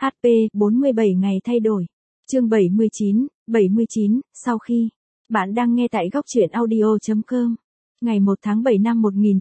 HP 47 ngày thay đổi. Chương 79, sau khi bạn đang nghe tại góc truyện audio.com. Ngày 1 tháng 7 năm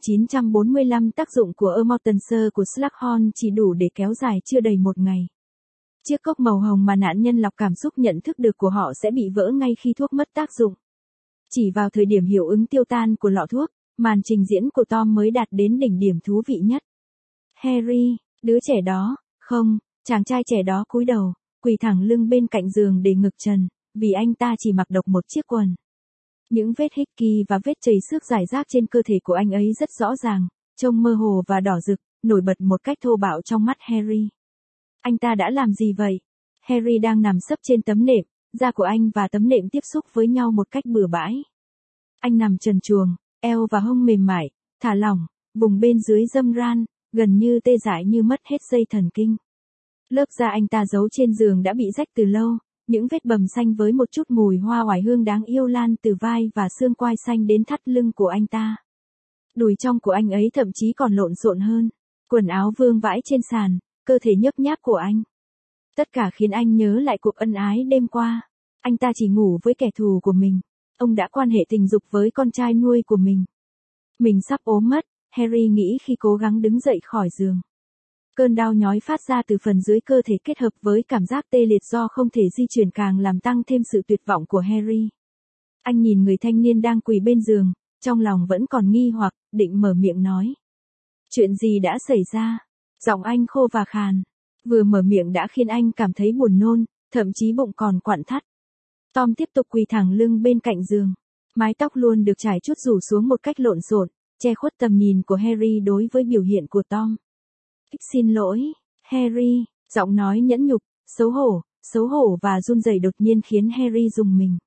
1945, tác dụng của Amortenser của Slughorn chỉ đủ để kéo dài chưa đầy một ngày. Chiếc cốc màu hồng mà nạn nhân lọc cảm xúc nhận thức được của họ sẽ bị vỡ ngay khi thuốc mất tác dụng. Chỉ vào thời điểm hiệu ứng tiêu tan của lọ thuốc, màn trình diễn của Tom mới đạt đến đỉnh điểm thú vị nhất. Harry, đứa trẻ đó, không, chàng trai trẻ đó cúi đầu, quỳ thẳng lưng bên cạnh giường để ngực trần, vì anh ta chỉ mặc độc một chiếc quần. Những vết hickey và vết chảy xước rải rác trên cơ thể của anh ấy rất rõ ràng, trông mơ hồ và đỏ rực, nổi bật một cách thô bạo trong mắt Harry. Anh ta đã làm gì vậy? Harry đang nằm sấp trên tấm nệm, da của anh và tấm nệm tiếp xúc với nhau một cách bừa bãi. Anh nằm trần truồng, eo và hông mềm mại, thả lỏng, vùng bên dưới râm ran, gần như tê dại như mất hết dây thần kinh. Lớp da anh ta giấu trên giường đã bị rách từ lâu, những vết bầm xanh với một chút mùi hoa oải hương đáng yêu lan từ vai và xương quai xanh đến thắt lưng của anh ta. Đùi trong của anh ấy thậm chí còn lộn xộn hơn, quần áo vương vãi trên sàn, cơ thể nhấp nháp của anh. Tất cả khiến anh nhớ lại cuộc ân ái đêm qua. Anh ta chỉ ngủ với kẻ thù của mình. Ông đã quan hệ tình dục với con trai nuôi của mình. Mình sắp ốm mất, Harry nghĩ khi cố gắng đứng dậy khỏi giường. Cơn đau nhói phát ra từ phần dưới cơ thể kết hợp với cảm giác tê liệt do không thể di chuyển càng làm tăng thêm sự tuyệt vọng của Harry. Anh nhìn người thanh niên đang quỳ bên giường, trong lòng vẫn còn nghi hoặc, định mở miệng nói. Chuyện gì đã xảy ra? Giọng anh khô và khàn. Vừa mở miệng đã khiến anh cảm thấy buồn nôn, thậm chí bụng còn quặn thắt. Tom tiếp tục quỳ thẳng lưng bên cạnh giường. Mái tóc luôn được trải chút rủ xuống một cách lộn xộn, che khuất tầm nhìn của Harry đối với biểu hiện của Tom. Xin lỗi, Harry, giọng nói nhẫn nhục, xấu hổ và run rẩy đột nhiên khiến Harry rùng mình.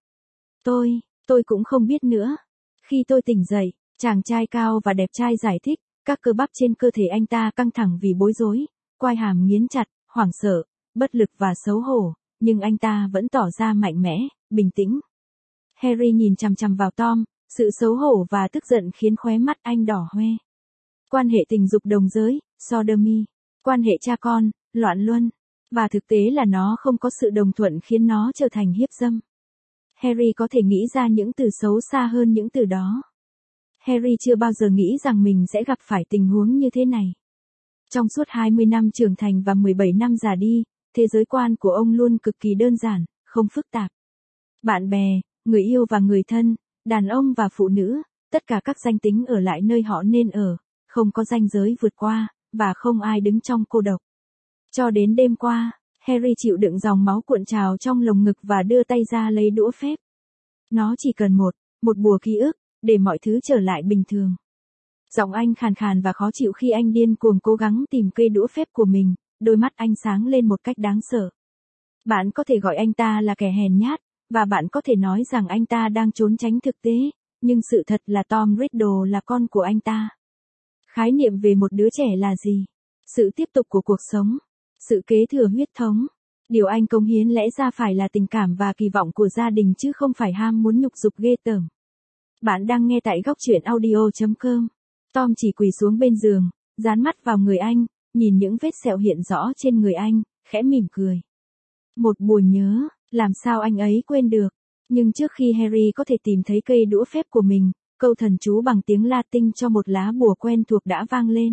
Tôi cũng không biết nữa. Khi tôi tỉnh dậy, chàng trai cao và đẹp trai giải thích, các cơ bắp trên cơ thể anh ta căng thẳng vì bối rối, quai hàm nghiến chặt, hoảng sợ, bất lực và xấu hổ, nhưng anh ta vẫn tỏ ra mạnh mẽ, bình tĩnh. Harry nhìn chằm chằm vào Tom, sự xấu hổ và tức giận khiến khóe mắt anh đỏ hoe. Quan hệ tình dục đồng giới, sodomy, quan hệ cha con, loạn luân, và thực tế là nó không có sự đồng thuận khiến nó trở thành hiếp dâm. Harry có thể nghĩ ra những từ xấu xa hơn những từ đó. Harry chưa bao giờ nghĩ rằng mình sẽ gặp phải tình huống như thế này. Trong suốt 20 năm trưởng thành và 17 năm già đi, thế giới quan của ông luôn cực kỳ đơn giản, không phức tạp. Bạn bè, người yêu và người thân, đàn ông và phụ nữ, tất cả các danh tính ở lại nơi họ nên ở, không có ranh giới vượt qua, và không ai đứng trong cô độc. Cho đến đêm qua, Harry chịu đựng dòng máu cuộn trào trong lồng ngực và đưa tay ra lấy đũa phép. Nó chỉ cần một bùa ký ức, để mọi thứ trở lại bình thường. Giọng anh khàn khàn và khó chịu khi anh điên cuồng cố gắng tìm cây đũa phép của mình, đôi mắt anh sáng lên một cách đáng sợ. Bạn có thể gọi anh ta là kẻ hèn nhát, và bạn có thể nói rằng anh ta đang trốn tránh thực tế, nhưng sự thật là Tom Riddle là con của anh ta. Khái niệm về một đứa trẻ là gì? Sự tiếp tục của cuộc sống, sự kế thừa huyết thống. Điều anh cống hiến lẽ ra phải là tình cảm và kỳ vọng của gia đình chứ không phải ham muốn nhục dục ghê tởm. Bạn đang nghe tại góc truyện audio.com. Tom chỉ quỳ xuống bên giường, dán mắt vào người anh, nhìn những vết sẹo hiện rõ trên người anh, khẽ mỉm cười. Một bùa nhớ, làm sao anh ấy quên được. Nhưng trước khi Harry có thể tìm thấy cây đũa phép của mình, câu thần chú bằng tiếng Latin cho một lá bùa quen thuộc đã vang lên.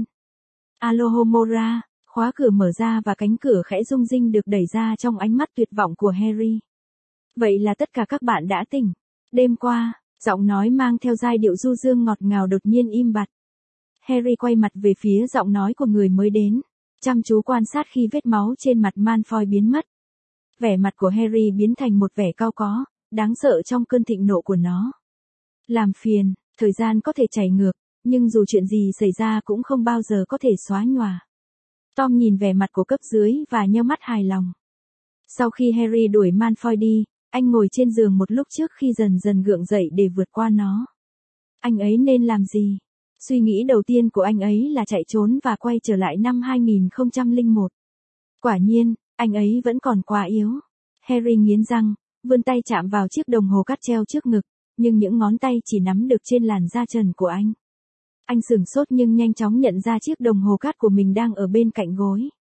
Alohomora, khóa cửa mở ra và cánh cửa khẽ rung rinh được đẩy ra trong ánh mắt tuyệt vọng của Harry. Vậy là tất cả các bạn đã tỉnh. Đêm qua, giọng nói mang theo giai điệu du dương ngọt ngào đột nhiên im bặt. Harry quay mặt về phía giọng nói của người mới đến, chăm chú quan sát khi vết máu trên mặt Malfoy biến mất. Vẻ mặt của Harry biến thành một vẻ cau có, đáng sợ trong cơn thịnh nộ của nó. Làm phiền, thời gian có thể chảy ngược, nhưng dù chuyện gì xảy ra cũng không bao giờ có thể xóa nhòa. Tom nhìn vẻ mặt của cấp dưới và nheo mắt hài lòng. Sau khi Harry đuổi Malfoy đi, anh ngồi trên giường một lúc trước khi dần dần gượng dậy để vượt qua nó. Anh ấy nên làm gì? Suy nghĩ đầu tiên của anh ấy là chạy trốn và quay trở lại năm 2001. Quả nhiên, anh ấy vẫn còn quá yếu. Harry nghiến răng, vươn tay chạm vào chiếc đồng hồ cát treo trước ngực, nhưng những ngón tay chỉ nắm được trên làn da trần của anh. Anh sửng sốt nhưng nhanh chóng nhận ra chiếc đồng hồ cát của mình đang ở bên cạnh gối.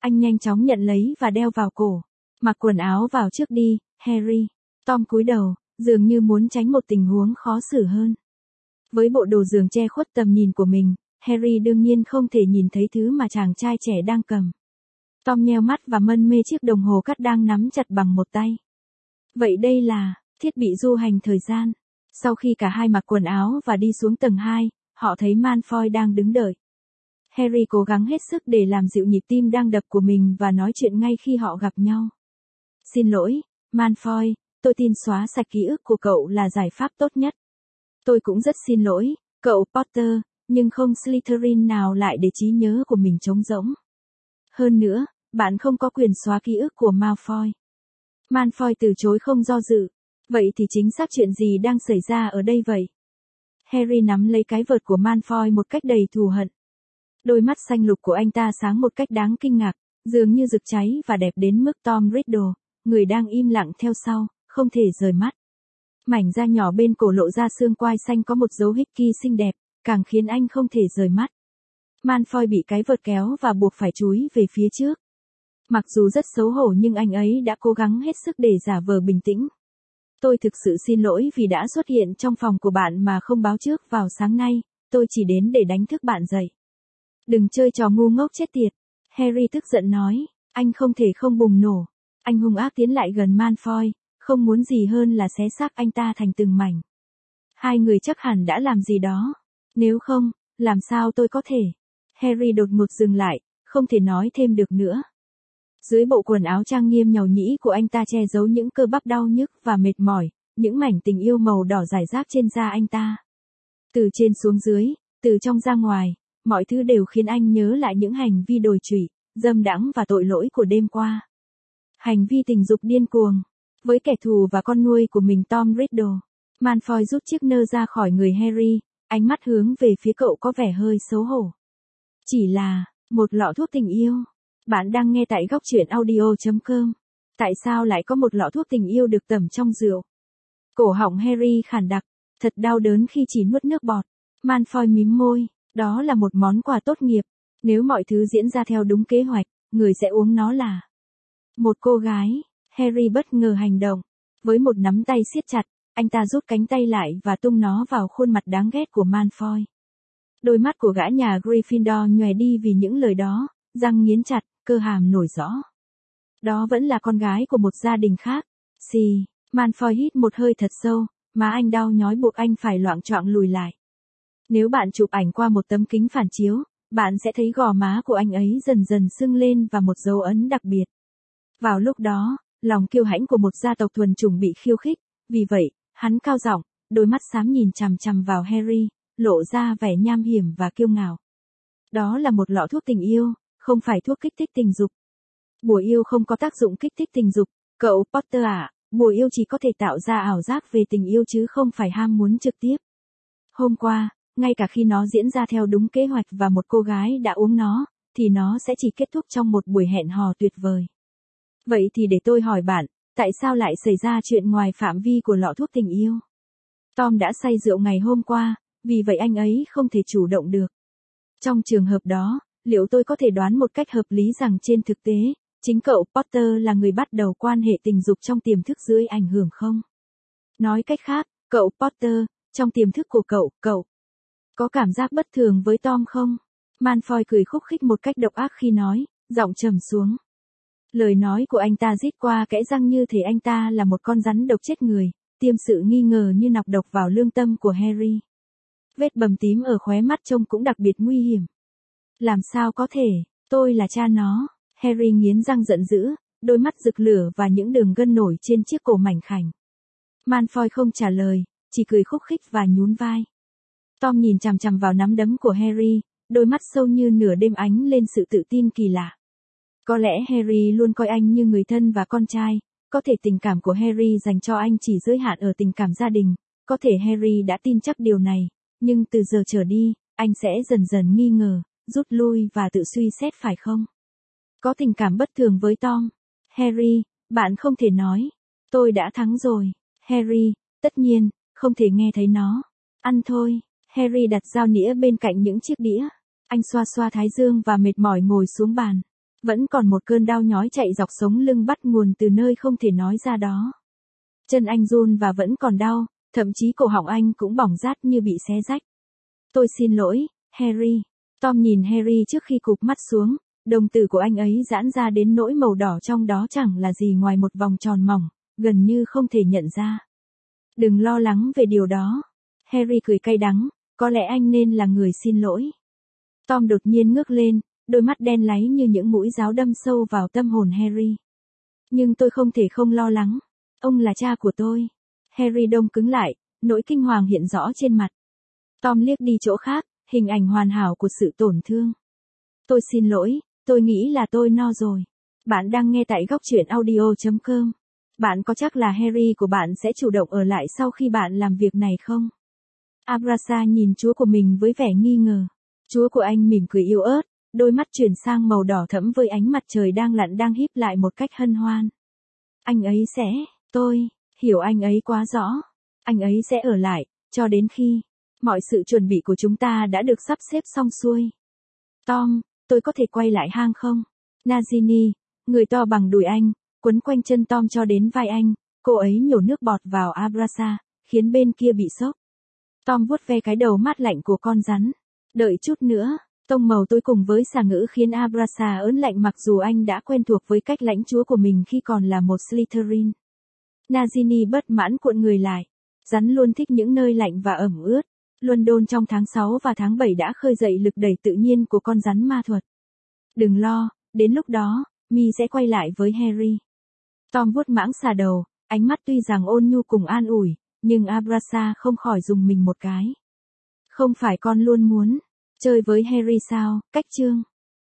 Anh nhanh chóng nhận lấy và đeo vào cổ. Mặc quần áo vào trước đi, Harry. Tom cúi đầu, dường như muốn tránh một tình huống khó xử hơn. Với bộ đồ giường che khuất tầm nhìn của mình, Harry đương nhiên không thể nhìn thấy thứ mà chàng trai trẻ đang cầm. Tom nheo mắt và mân mê chiếc đồng hồ cát đang nắm chặt bằng một tay. Vậy đây là thiết bị du hành thời gian. Sau khi cả hai mặc quần áo và đi xuống tầng 2, họ thấy Malfoy đang đứng đợi. Harry cố gắng hết sức để làm dịu nhịp tim đang đập của mình và nói chuyện ngay khi họ gặp nhau. Xin lỗi, Malfoy, tôi tin xóa sạch ký ức của cậu là giải pháp tốt nhất. Tôi cũng rất xin lỗi, cậu Potter, nhưng không Slytherin nào lại để trí nhớ của mình trống rỗng. Hơn nữa, bạn không có quyền xóa ký ức của Malfoy. Malfoy từ chối không do dự. Vậy thì chính xác chuyện gì đang xảy ra ở đây vậy? Harry nắm lấy cái vợt của Malfoy một cách đầy thù hận. Đôi mắt xanh lục của anh ta sáng một cách đáng kinh ngạc, dường như rực cháy và đẹp đến mức Tom Riddle, người đang im lặng theo sau, không thể rời mắt. Mảnh da nhỏ bên cổ lộ ra xương quai xanh có một dấu hickey xinh đẹp, càng khiến anh không thể rời mắt. Malfoy bị cái vợt kéo và buộc phải chúi về phía trước. Mặc dù rất xấu hổ nhưng anh ấy đã cố gắng hết sức để giả vờ bình tĩnh. Tôi thực sự xin lỗi vì đã xuất hiện trong phòng của bạn mà không báo trước vào sáng nay, tôi chỉ đến để đánh thức bạn dậy. Đừng chơi trò ngu ngốc chết tiệt. Harry tức giận nói, anh không thể không bùng nổ. Anh hung ác tiến lại gần Malfoy, không muốn gì hơn là xé xác anh ta thành từng mảnh. Hai người chắc hẳn đã làm gì đó. Nếu không, làm sao tôi có thể? Harry đột ngột dừng lại, không thể nói thêm được nữa. Dưới bộ quần áo trang nghiêm nhàu nhĩ của anh ta che giấu những cơ bắp đau nhức và mệt mỏi, những mảnh tình yêu màu đỏ rải rác trên da anh ta. Từ trên xuống dưới, từ trong ra ngoài, mọi thứ đều khiến anh nhớ lại những hành vi đồi trụy, dâm đãng và tội lỗi của đêm qua. Hành vi tình dục điên cuồng với kẻ thù và con nuôi của mình Tom Riddle. Malfoy rút chiếc nơ ra khỏi người Harry, ánh mắt hướng về phía cậu có vẻ hơi xấu hổ. Chỉ là một lọ thuốc tình yêu. Bạn đang nghe tại góc truyện audio.com. Tại sao lại có một lọ thuốc tình yêu được tẩm trong rượu? Cổ họng Harry khản đặc, thật đau đớn khi chỉ nuốt nước bọt. Malfoy mím môi, đó là một món quà tốt nghiệp. Nếu mọi thứ diễn ra theo đúng kế hoạch, người sẽ uống nó là một cô gái. Harry bất ngờ hành động. Với một nắm tay siết chặt, anh ta rút cánh tay lại và tung nó vào khuôn mặt đáng ghét của Malfoy. Đôi mắt của gã nhà Gryffindor nhòe đi vì những lời đó, răng nghiến chặt, cơ hàm nổi rõ. Đó vẫn là con gái của một gia đình khác. Xì, Malfoy hít một hơi thật sâu, má anh đau nhói buộc anh phải loạng choạng lùi lại. Nếu bạn chụp ảnh qua một tấm kính phản chiếu, bạn sẽ thấy gò má của anh ấy dần dần sưng lên và một dấu ấn đặc biệt. Vào lúc đó, lòng kiêu hãnh của một gia tộc thuần chủng bị khiêu khích, vì vậy, hắn cao giọng, đôi mắt xám nhìn chằm chằm vào Harry, lộ ra vẻ nham hiểm và kiêu ngạo. Đó là một lọ thuốc tình yêu, không phải thuốc kích thích tình dục. Bùa yêu không có tác dụng kích thích tình dục, cậu Potter ạ, bùa yêu chỉ có thể tạo ra ảo giác về tình yêu chứ không phải ham muốn trực tiếp. Hôm qua, ngay cả khi nó diễn ra theo đúng kế hoạch và một cô gái đã uống nó, thì nó sẽ chỉ kết thúc trong một buổi hẹn hò tuyệt vời. Vậy thì để tôi hỏi bạn, tại sao lại xảy ra chuyện ngoài phạm vi của lọ thuốc tình yêu? Tom đã say rượu ngày hôm qua, vì vậy anh ấy không thể chủ động được. Trong trường hợp đó, liệu tôi có thể đoán một cách hợp lý rằng trên thực tế, chính cậu Potter là người bắt đầu quan hệ tình dục trong tiềm thức dưới ảnh hưởng không? Nói cách khác, cậu Potter, trong tiềm thức của cậu có cảm giác bất thường với Tom không? Malfoy cười khúc khích một cách độc ác khi nói, giọng trầm xuống. Lời nói của anh ta rít qua kẽ răng như thể anh ta là một con rắn độc chết người, tiêm sự nghi ngờ như nọc độc vào lương tâm của Harry. Vết bầm tím ở khóe mắt trông cũng đặc biệt nguy hiểm. Làm sao có thể, tôi là cha nó. Harry nghiến răng giận dữ, đôi mắt rực lửa và những đường gân nổi trên chiếc cổ mảnh khảnh. Malfoy không trả lời, chỉ cười khúc khích và nhún vai. Tom nhìn chằm chằm vào nắm đấm của Harry, đôi mắt sâu như nửa đêm ánh lên sự tự tin kỳ lạ. Có lẽ Harry luôn coi anh như người thân và con trai, có thể tình cảm của Harry dành cho anh chỉ giới hạn ở tình cảm gia đình, có thể Harry đã tin chắc điều này, nhưng từ giờ trở đi, anh sẽ dần dần nghi ngờ, rút lui và tự suy xét phải không? Có tình cảm bất thường với Tom. Harry, bạn không thể nói. Tôi đã thắng rồi. Harry, tất nhiên, không thể nghe thấy nó. Ăn thôi. Harry đặt dao nĩa bên cạnh những chiếc đĩa. Anh xoa xoa thái dương và mệt mỏi ngồi xuống bàn. Vẫn còn một cơn đau nhói chạy dọc sống lưng bắt nguồn từ nơi không thể nói ra đó. Chân anh run và vẫn còn đau, thậm chí cổ họng anh cũng bỏng rát như bị xé rách. Tôi xin lỗi, Harry. Tom nhìn Harry trước khi cụp mắt xuống, đồng tử của anh ấy giãn ra đến nỗi màu đỏ trong đó chẳng là gì ngoài một vòng tròn mỏng, gần như không thể nhận ra. Đừng lo lắng về điều đó. Harry cười cay đắng, có lẽ anh nên là người xin lỗi. Tom đột nhiên ngước lên, đôi mắt đen láy như những mũi giáo đâm sâu vào tâm hồn Harry. Nhưng tôi không thể không lo lắng. Ông là cha của tôi. Harry đông cứng lại, nỗi kinh hoàng hiện rõ trên mặt. Tom liếc đi chỗ khác, hình ảnh hoàn hảo của sự tổn thương. Tôi xin lỗi, tôi nghĩ là tôi no rồi. Bạn đang nghe tại góc truyện audio.com. Bạn có chắc là Harry của bạn sẽ chủ động ở lại sau khi bạn làm việc này không? Abrasa nhìn chúa của mình với vẻ nghi ngờ. Chúa của anh mỉm cười yếu ớt, đôi mắt chuyển sang màu đỏ thẫm với ánh mặt trời đang lặn đang híp lại một cách hân hoan. Anh ấy sẽ, tôi hiểu anh ấy quá rõ. Anh ấy sẽ ở lại, cho đến khi mọi sự chuẩn bị của chúng ta đã được sắp xếp xong xuôi. Tom, tôi có thể quay lại hang không? Nagini, người to bằng đùi anh, quấn quanh chân Tom cho đến vai anh, cô ấy nhổ nước bọt vào Abrasa, khiến bên kia bị sốc. Tom vuốt ve cái đầu mát lạnh của con rắn. Đợi chút nữa, tông màu tối cùng với xà ngữ khiến Abrasa ớn lạnh mặc dù anh đã quen thuộc với cách lãnh chúa của mình khi còn là một Slytherin. Nagini bất mãn cuộn người lại. Rắn luôn thích những nơi lạnh và ẩm ướt. London trong tháng 6 và tháng 7 đã khơi dậy lực đẩy tự nhiên của con rắn ma thuật. Đừng lo, đến lúc đó, Mi sẽ quay lại với Harry. Tom vuốt mãng xà đầu, ánh mắt tuy rằng ôn nhu cùng an ủi, nhưng Abrasa không khỏi rùng mình một cái. Không phải con luôn muốn chơi với Harry sao? Cách chương